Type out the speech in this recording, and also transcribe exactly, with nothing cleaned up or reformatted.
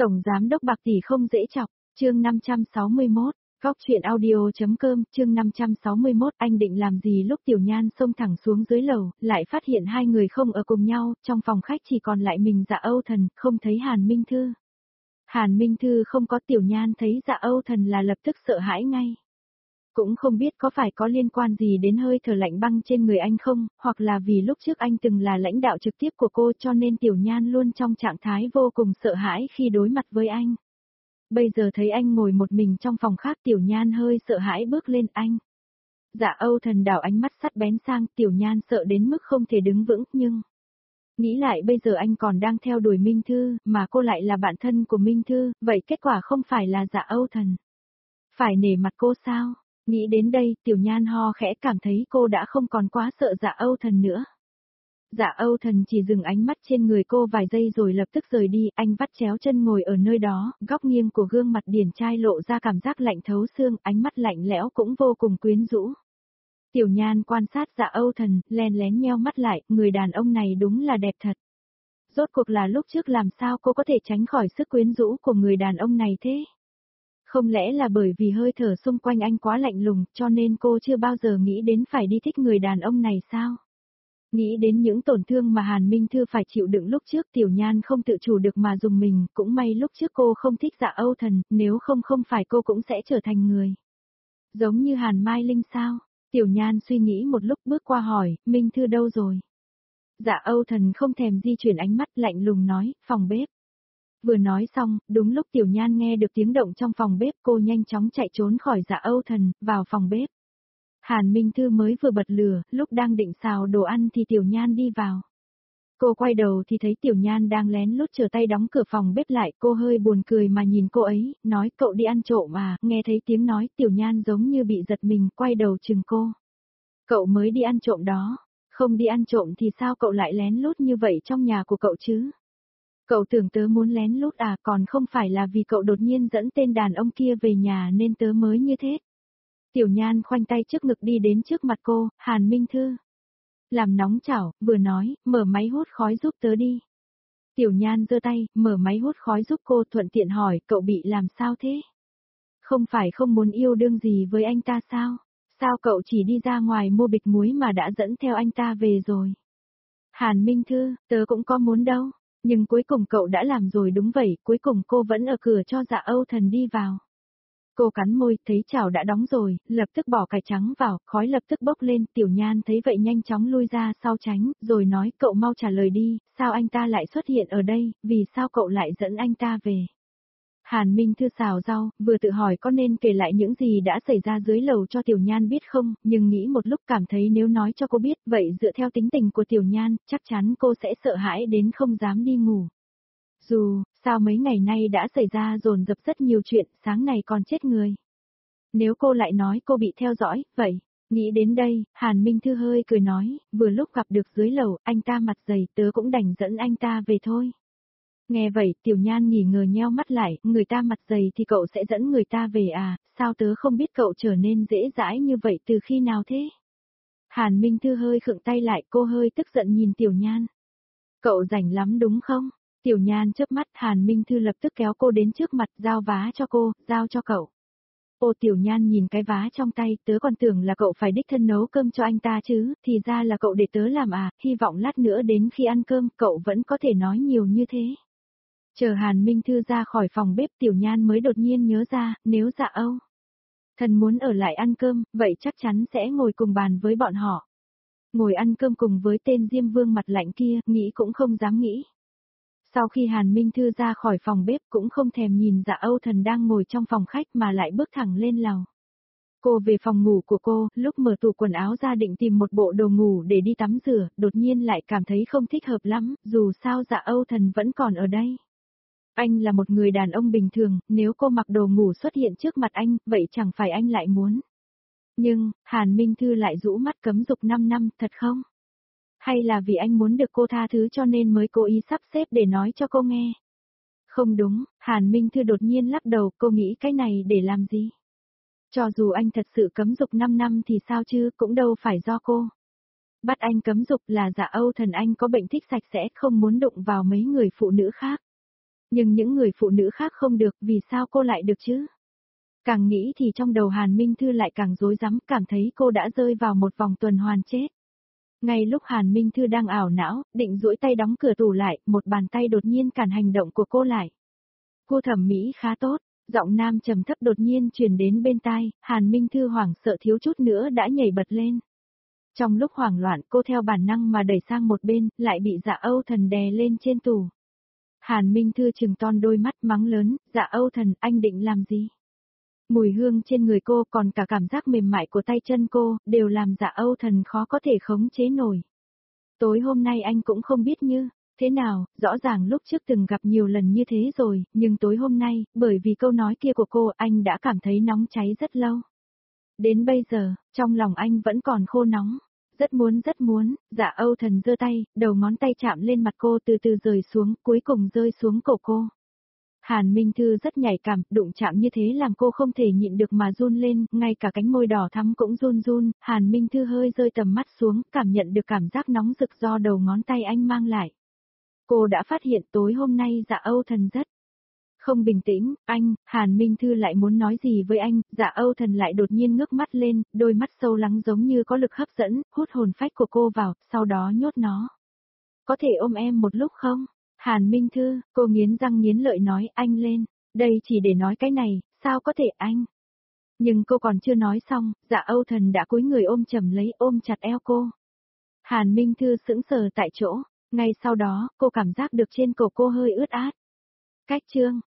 Tổng giám đốc Bạc tỷ không dễ chọc, chương năm trăm sáu mươi mốt, góc truyện audio.com, chương năm trăm sáu mươi mốt, anh định làm gì lúc Tiểu Nhan xông thẳng xuống dưới lầu, lại phát hiện hai người không ở cùng nhau, trong phòng khách chỉ còn lại mình Dạ Âu Thần, không thấy Hàn Minh Thư. Hàn Minh Thư không có, Tiểu Nhan thấy Dạ Âu Thần là lập tức sợ hãi ngay. Cũng không biết có phải có liên quan gì đến hơi thở lạnh băng trên người anh không, hoặc là vì lúc trước anh từng là lãnh đạo trực tiếp của cô cho nên Tiểu Nhan luôn trong trạng thái vô cùng sợ hãi khi đối mặt với anh. Bây giờ thấy anh ngồi một mình trong phòng khác, Tiểu Nhan hơi sợ hãi bước lên. Anh. Dạ Âu Thần đảo ánh mắt sắc bén sang, Tiểu Nhan sợ đến mức không thể đứng vững, nhưng... Nghĩ lại bây giờ anh còn đang theo đuổi Minh Thư, mà cô lại là bạn thân của Minh Thư, vậy kết quả không phải là Dạ Âu Thần. Phải nể mặt cô sao? Nghĩ đến đây, Tiểu Nhan ho khẽ, cảm thấy cô đã không còn quá sợ Dạ Âu Thần nữa. Dạ Âu Thần chỉ dừng ánh mắt trên người cô vài giây rồi lập tức rời đi, anh vắt chéo chân ngồi ở nơi đó, góc nghiêng của gương mặt điển trai lộ ra cảm giác lạnh thấu xương, ánh mắt lạnh lẽo cũng vô cùng quyến rũ. Tiểu Nhan quan sát Dạ Âu Thần, len lén nheo mắt lại, người đàn ông này đúng là đẹp thật. Rốt cuộc là lúc trước làm sao cô có thể tránh khỏi sức quyến rũ của người đàn ông này thế? Không lẽ là bởi vì hơi thở xung quanh anh quá lạnh lùng, cho nên cô chưa bao giờ nghĩ đến phải đi thích người đàn ông này sao? Nghĩ đến những tổn thương mà Hàn Minh Thư phải chịu đựng lúc trước, Tiểu Nhan không tự chủ được mà dùng mình, cũng may lúc trước cô không thích Dạ Âu Thần, nếu không không phải cô cũng sẽ trở thành người. Giống như Hàn Mai Linh sao? Tiểu Nhan suy nghĩ một lúc bước qua hỏi, Minh Thư đâu rồi? Dạ Âu Thần không thèm di chuyển ánh mắt, lạnh lùng nói, phòng bếp. Vừa nói xong, đúng lúc Tiểu Nhan nghe được tiếng động trong phòng bếp, cô nhanh chóng chạy trốn khỏi Dạ Âu Thần, vào phòng bếp. Hàn Minh Thư mới vừa bật lửa, lúc đang định xào đồ ăn thì Tiểu Nhan đi vào. Cô quay đầu thì thấy Tiểu Nhan đang lén lút trở tay đóng cửa phòng bếp lại, cô hơi buồn cười mà nhìn cô ấy, nói cậu đi ăn trộm à, nghe thấy tiếng nói Tiểu Nhan giống như bị giật mình, quay đầu chừng cô. Cậu mới đi ăn trộm đó, không đi ăn trộm thì sao cậu lại lén lút như vậy trong nhà của cậu chứ? Cậu tưởng tớ muốn lén lút à, còn không phải là vì cậu đột nhiên dẫn tên đàn ông kia về nhà nên tớ mới như thế. Tiểu Nhan khoanh tay trước ngực đi đến trước mặt cô, Hàn Minh Thư. Làm nóng chảo, vừa nói, mở máy hút khói giúp tớ đi. Tiểu Nhan giơ tay, mở máy hút khói giúp cô, thuận tiện hỏi, cậu bị làm sao thế? Không phải không muốn yêu đương gì với anh ta sao? Sao cậu chỉ đi ra ngoài mua bịch muối mà đã dẫn theo anh ta về rồi? Hàn Minh Thư, tớ cũng có muốn đâu. Nhưng cuối cùng cậu đã làm rồi, đúng vậy, cuối cùng cô vẫn ở cửa cho Dạ Âu Thần đi vào. Cô cắn môi, thấy chảo đã đóng rồi, lập tức bỏ cải trắng vào, khói lập tức bốc lên, Tiểu Nhan thấy vậy nhanh chóng lui ra sau tránh, rồi nói cậu mau trả lời đi, sao anh ta lại xuất hiện ở đây, vì sao cậu lại dẫn anh ta về? Hàn Minh Thư xào rau, vừa tự hỏi có nên kể lại những gì đã xảy ra dưới lầu cho Tiểu Nhan biết không, nhưng nghĩ một lúc cảm thấy nếu nói cho cô biết, vậy dựa theo tính tình của Tiểu Nhan, chắc chắn cô sẽ sợ hãi đến không dám đi ngủ. Dù, sao mấy ngày nay đã xảy ra dồn dập rất nhiều chuyện, sáng này còn chết người. Nếu cô lại nói cô bị theo dõi, vậy, nghĩ đến đây, Hàn Minh Thư hơi cười nói, vừa lúc gặp được dưới lầu, anh ta mặt dày, tớ cũng đành dẫn anh ta về thôi. Nghe vậy, Tiểu Nhan nghỉ ngờ nheo mắt lại, người ta mặt dày thì cậu sẽ dẫn người ta về à, sao tớ không biết cậu trở nên dễ dãi như vậy từ khi nào thế? Hàn Minh Thư hơi khựng tay lại, cô hơi tức giận nhìn Tiểu Nhan. Cậu rảnh lắm đúng không? Tiểu Nhan chớp mắt, Hàn Minh Thư lập tức kéo cô đến trước mặt, giao vá cho cô, giao cho cậu. Ô Tiểu Nhan nhìn cái vá trong tay, tớ còn tưởng là cậu phải đích thân nấu cơm cho anh ta chứ, thì ra là cậu để tớ làm à, hy vọng lát nữa đến khi ăn cơm cậu vẫn có thể nói nhiều như thế. Chờ Hàn Minh Thư ra khỏi phòng bếp, Tiểu Nhan mới đột nhiên nhớ ra, nếu Dạ Âu Thần muốn ở lại ăn cơm, vậy chắc chắn sẽ ngồi cùng bàn với bọn họ. Ngồi ăn cơm cùng với tên Diêm Vương mặt lạnh kia, nghĩ cũng không dám nghĩ. Sau khi Hàn Minh Thư ra khỏi phòng bếp cũng không thèm nhìn Dạ Âu Thần đang ngồi trong phòng khách mà lại bước thẳng lên lầu. Cô về phòng ngủ của cô, lúc mở tủ quần áo ra định tìm một bộ đồ ngủ để đi tắm rửa, đột nhiên lại cảm thấy không thích hợp lắm, dù sao Dạ Âu Thần vẫn còn ở đây. Anh là một người đàn ông bình thường, nếu cô mặc đồ ngủ xuất hiện trước mặt anh, vậy chẳng phải anh lại muốn. Nhưng, Hàn Minh Thư lại rũ mắt cấm dục năm năm, thật không? Hay là vì anh muốn được cô tha thứ cho nên mới cố ý sắp xếp để nói cho cô nghe? Không đúng, Hàn Minh Thư đột nhiên lắc đầu, cô nghĩ cái này để làm gì? Cho dù anh thật sự cấm dục năm năm thì sao chứ, cũng đâu phải do cô. Bắt anh cấm dục là Dạ Âu Thần anh có bệnh thích sạch sẽ, không muốn đụng vào mấy người phụ nữ khác. Nhưng những người phụ nữ khác không được, vì sao cô lại được chứ? Càng nghĩ thì trong đầu Hàn Minh Thư lại càng rối rắm, cảm thấy cô đã rơi vào một vòng tuần hoàn chết. Ngay lúc Hàn Minh Thư đang ảo não, định duỗi tay đóng cửa tủ lại, một bàn tay đột nhiên cản hành động của cô lại. Cô thẩm mỹ khá tốt, giọng nam trầm thấp đột nhiên truyền đến bên tai, Hàn Minh Thư hoảng sợ thiếu chút nữa đã nhảy bật lên. Trong lúc hoảng loạn cô theo bản năng mà đẩy sang một bên, lại bị Dạ Âu Thần đè lên trên tủ. Hàn Minh Thư trừng to đôi mắt mắng lớn, Dạ Âu Thần, anh định làm gì? Mùi hương trên người cô còn cả cảm giác mềm mại của tay chân cô, đều làm Dạ Âu Thần khó có thể khống chế nổi. Tối hôm nay anh cũng không biết như thế nào, rõ ràng lúc trước từng gặp nhiều lần như thế rồi, nhưng tối hôm nay, bởi vì câu nói kia của cô, anh đã cảm thấy nóng cháy rất lâu. Đến bây giờ, trong lòng anh vẫn còn khô nóng. Rất muốn rất muốn, Dạ Âu Thần giơ tay, đầu ngón tay chạm lên mặt cô từ từ rời xuống, cuối cùng rơi xuống cổ cô. Hàn Minh Thư rất nhạy cảm, đụng chạm như thế làm cô không thể nhịn được mà run lên, ngay cả cánh môi đỏ thắm cũng run run, Hàn Minh Thư hơi rơi tầm mắt xuống, cảm nhận được cảm giác nóng rực do đầu ngón tay anh mang lại. Cô đã phát hiện tối hôm nay Dạ Âu Thần rất không bình tĩnh, anh, Hàn Minh Thư lại muốn nói gì với anh, Dạ Âu Thần lại đột nhiên ngước mắt lên, đôi mắt sâu lắng giống như có lực hấp dẫn, hút hồn phách của cô vào, sau đó nhốt nó. Có thể ôm em một lúc không? Hàn Minh Thư, cô nghiến răng nghiến lợi nói, anh lên, đây chỉ để nói cái này, sao có thể anh? Nhưng cô còn chưa nói xong, Dạ Âu Thần đã cúi người ôm chầm lấy, ôm chặt eo cô. Hàn Minh Thư sững sờ tại chỗ, ngay sau đó, cô cảm giác được trên cổ cô hơi ướt át. Cách chương